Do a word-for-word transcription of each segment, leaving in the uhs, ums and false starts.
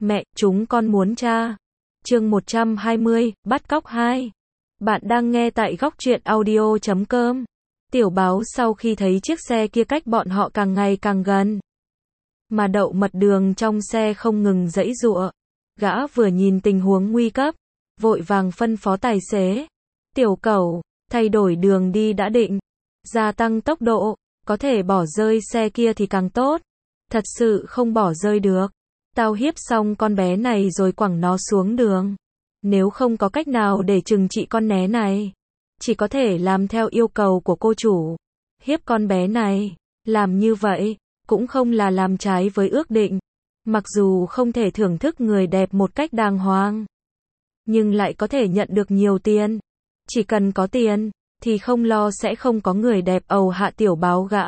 Mẹ, chúng con muốn cha. Chương một trăm hai mươi, bắt cóc hai. Bạn đang nghe tại góc truyện audio chấm com. Tiểu báo sau khi thấy chiếc xe kia cách bọn họ càng ngày càng gần, mà đậu mật đường trong xe không ngừng giãy giụa. Gã vừa nhìn tình huống nguy cấp, vội vàng phân phó tài xế. Tiểu Cẩu, thay đổi đường đi đã định, gia tăng tốc độ, có thể bỏ rơi xe kia thì càng tốt. Thật sự không bỏ rơi được. Tao hiếp xong con bé này rồi quẳng nó xuống đường. Nếu không có cách nào để trừng trị con né này, chỉ có thể làm theo yêu cầu của cô chủ. Hiếp con bé này, làm như vậy, cũng không là làm trái với ước định. Mặc dù không thể thưởng thức người đẹp một cách đàng hoàng, nhưng lại có thể nhận được nhiều tiền. Chỉ cần có tiền, thì không lo sẽ không có người đẹp ầu hạ tiểu báo gã.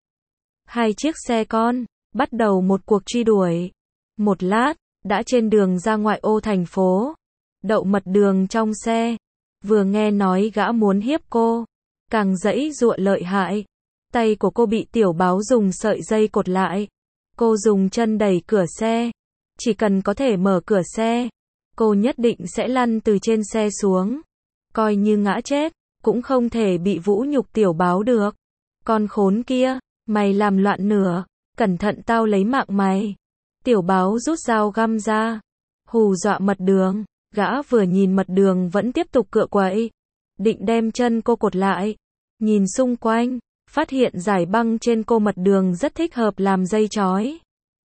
Hai chiếc xe con, bắt đầu một cuộc truy đuổi. Một lát, đã trên đường ra ngoại ô thành phố. Đậu mật đường trong xe, vừa nghe nói gã muốn hiếp cô, càng giãy giụa lợi hại. Tay của cô bị tiểu báo dùng sợi dây cột lại. Cô dùng chân đẩy cửa xe. Chỉ cần có thể mở cửa xe, cô nhất định sẽ lăn từ trên xe xuống. Coi như ngã chết, cũng không thể bị vũ nhục tiểu báo được. Con khốn kia, mày làm loạn nửa, cẩn thận tao lấy mạng mày. Tiểu báo rút dao găm ra, hù dọa mật đường. Gã vừa nhìn mật đường vẫn tiếp tục cựa quậy, định đem chân cô cột lại. Nhìn xung quanh, phát hiện giải băng trên cô mật đường rất thích hợp làm dây trói.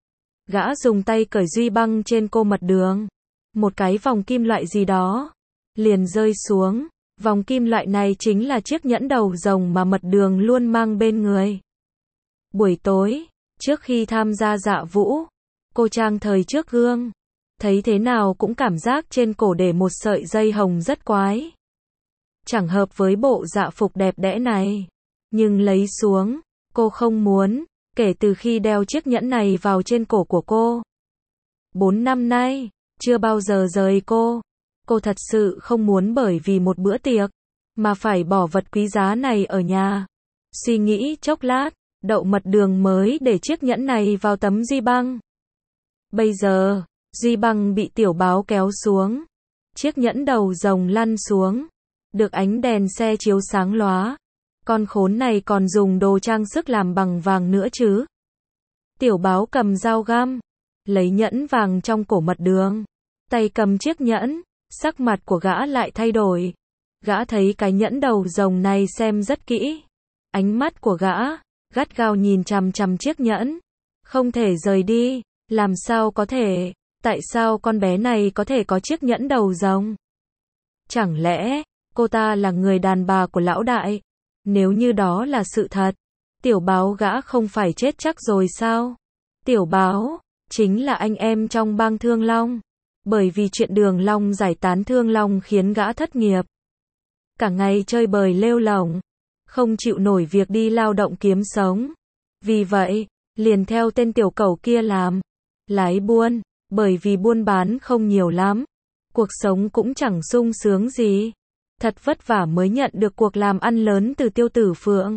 Gã dùng tay cởi duy băng trên cô mật đường. Một cái vòng kim loại gì đó liền rơi xuống. Vòng kim loại này chính là chiếc nhẫn đầu rồng mà mật đường luôn mang bên người. Buổi tối, trước khi tham gia dạ vũ, cô trang thời trước gương. Thấy thế nào cũng cảm giác trên cổ để một sợi dây hồng rất quái. Chẳng hợp với bộ dạ phục đẹp đẽ này. Nhưng lấy xuống, cô không muốn, kể từ khi đeo chiếc nhẫn này vào trên cổ của cô. Bốn năm nay, chưa bao giờ rời cô. Cô thật sự không muốn bởi vì một bữa tiệc, mà phải bỏ vật quý giá này ở nhà. Suy nghĩ chốc lát, đậu mật đường mới để chiếc nhẫn này vào tấm duy băng. Bây giờ, duy băng bị tiểu báo kéo xuống. Chiếc nhẫn đầu rồng lăn xuống. Được ánh đèn xe chiếu sáng lóa. Con khốn này còn dùng đồ trang sức làm bằng vàng nữa chứ. Tiểu báo cầm dao găm, lấy nhẫn vàng trong cổ mật đường. Tay cầm chiếc nhẫn, sắc mặt của gã lại thay đổi. Gã thấy cái nhẫn đầu rồng này xem rất kỹ. Ánh mắt của gã, gắt gao nhìn chằm chằm chiếc nhẫn. Không thể rời đi, làm sao có thể, tại sao con bé này có thể có chiếc nhẫn đầu rồng? Chẳng lẽ, cô ta là người đàn bà của lão đại? Nếu như đó là sự thật, tiểu báo gã không phải chết chắc rồi sao? Tiểu báo, chính là anh em trong bang Thương Long. Bởi vì chuyện Đường Long giải tán Thương Long khiến gã thất nghiệp. Cả ngày chơi bời lêu lổng, không chịu nổi việc đi lao động kiếm sống. Vì vậy, liền theo tên tiểu cẩu kia làm lái buôn, bởi vì buôn bán không nhiều lắm. Cuộc sống cũng chẳng sung sướng gì. Thật vất vả mới nhận được cuộc làm ăn lớn từ Tiêu Tử Phượng.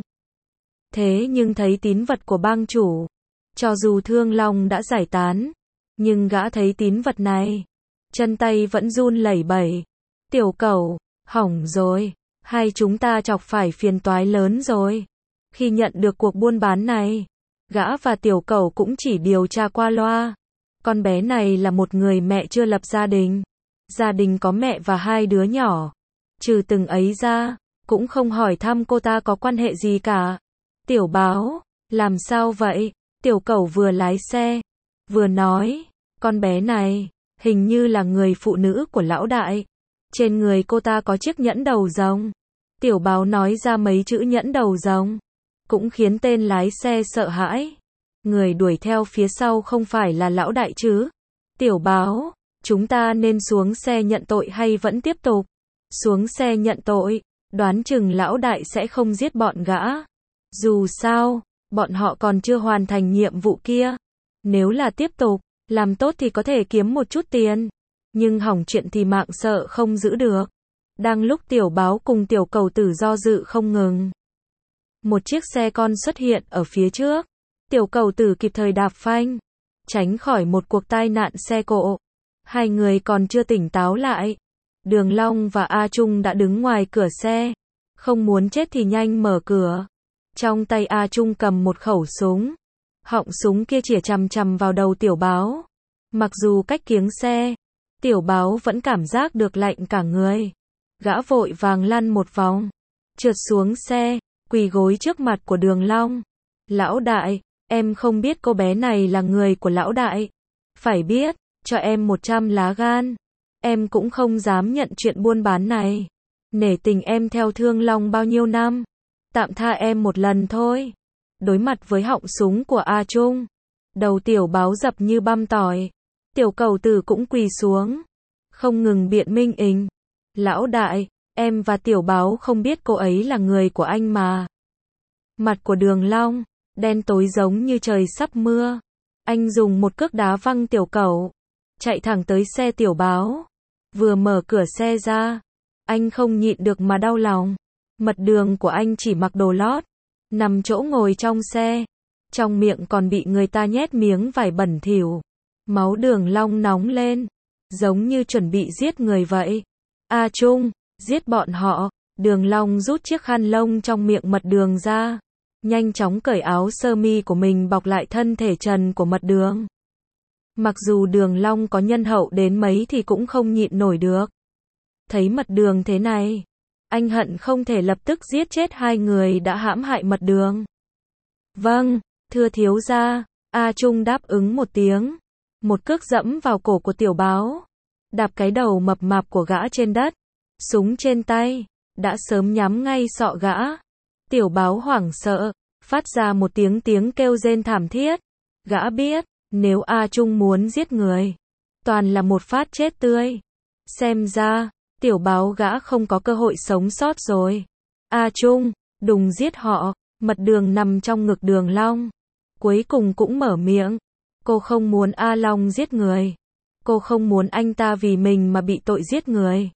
Thế nhưng thấy tín vật của bang chủ, cho dù Thương Long đã giải tán, nhưng gã thấy tín vật này, chân tay vẫn run lẩy bẩy. Tiểu Cẩu, hỏng rồi, hai chúng ta chọc phải phiền toái lớn rồi. Khi nhận được cuộc buôn bán này, gã và Tiểu Cẩu cũng chỉ điều tra qua loa. Con bé này là một người mẹ chưa lập gia đình. Gia đình có mẹ và hai đứa nhỏ. Trừ từng ấy ra, cũng không hỏi thăm cô ta có quan hệ gì cả. Tiểu báo, làm sao vậy? Tiểu Cẩu vừa lái xe, vừa nói, con bé này, hình như là người phụ nữ của lão đại. Trên người cô ta có chiếc nhẫn đầu rồng. Tiểu báo nói ra mấy chữ nhẫn đầu rồng, cũng khiến tên lái xe sợ hãi. Người đuổi theo phía sau không phải là lão đại chứ? Tiểu báo, chúng ta nên xuống xe nhận tội hay vẫn tiếp tục? Xuống xe nhận tội, đoán chừng lão đại sẽ không giết bọn gã. Dù sao, bọn họ còn chưa hoàn thành nhiệm vụ kia. Nếu là tiếp tục, làm tốt thì có thể kiếm một chút tiền. Nhưng hỏng chuyện thì mạng sợ không giữ được. Đang lúc tiểu báo cùng tiểu cẩu tử do dự không ngừng, một chiếc xe con xuất hiện ở phía trước. Tiểu cẩu tử kịp thời đạp phanh, tránh khỏi một cuộc tai nạn xe cộ. Hai người còn chưa tỉnh táo lại. Đường Long và A Trung đã đứng ngoài cửa xe. Không muốn chết thì nhanh mở cửa. Trong tay A Trung cầm một khẩu súng. Họng súng kia chĩa chằm chằm vào đầu Tiểu Báo. Mặc dù cách kiếng xe, Tiểu Báo vẫn cảm giác được lạnh cả người. Gã vội vàng lăn một vòng, trượt xuống xe, quỳ gối trước mặt của Đường Long. Lão đại, em không biết cô bé này là người của lão đại. Phải biết, cho em một trăm lá gan. Em cũng không dám nhận chuyện buôn bán này. Nể tình em theo Thương Long bao nhiêu năm. Tạm tha em một lần thôi. Đối mặt với họng súng của A Trung, đầu Tiểu Báo dập như băm tỏi. Tiểu Cầu Tử cũng quỳ xuống, không ngừng biện minh ình. Lão đại, em và Tiểu Báo không biết cô ấy là người của anh mà. Mặt của Đường Long đen tối giống như trời sắp mưa. Anh dùng một cước đá văng Tiểu Cẩu, chạy thẳng tới xe Tiểu Báo. Vừa mở cửa xe ra, anh không nhịn được mà đau lòng. Mật Đường của anh chỉ mặc đồ lót, nằm chỗ ngồi trong xe, trong miệng còn bị người ta nhét miếng vải bẩn thỉu. Máu Đường Long nóng lên, giống như chuẩn bị giết người vậy. A Trung, giết bọn họ. Đường Long rút chiếc khăn lông trong miệng Mật Đường ra, nhanh chóng cởi áo sơ mi của mình bọc lại thân thể trần của Mật Đường. Mặc dù Đường Long có nhân hậu đến mấy thì cũng không nhịn nổi được. Thấy Mật Đường thế này, anh hận không thể lập tức giết chết hai người đã hãm hại Mật Đường. Vâng, thưa thiếu gia. A Trung đáp ứng một tiếng. Một cước dẫm vào cổ của Tiểu Báo, đạp cái đầu mập mạp của gã trên đất. Súng trên tay đã sớm nhắm ngay sọ gã. Tiểu Báo hoảng sợ, phát ra một tiếng tiếng kêu rên thảm thiết. Gã biết, nếu A Trung muốn giết người, toàn là một phát chết tươi. Xem ra, Tiểu Báo gã không có cơ hội sống sót rồi. A Trung, đừng giết họ. Mật Đường nằm trong ngực Đường Long, cuối cùng cũng mở miệng. Cô không muốn A Long giết người. Cô không muốn anh ta vì mình mà bị tội giết người.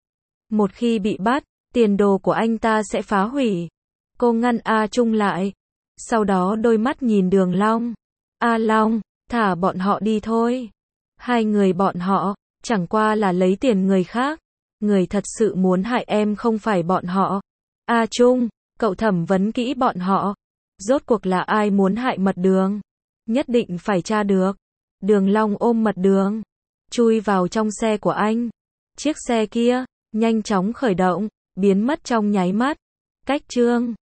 Một khi bị bắt, tiền đồ của anh ta sẽ phá hủy. Cô ngăn A Trung lại, sau đó đôi mắt nhìn Đường Long. A Long, thả bọn họ đi thôi. Hai người bọn họ, chẳng qua là lấy tiền người khác. Người thật sự muốn hại em không phải bọn họ. A Trung, cậu thẩm vấn kỹ bọn họ. Rốt cuộc là ai muốn hại Mật Đường? Nhất định phải tra được. Đường Long ôm Mật Đường, chui vào trong xe của anh. Chiếc xe kia nhanh chóng khởi động, biến mất trong nháy mắt. Cách chương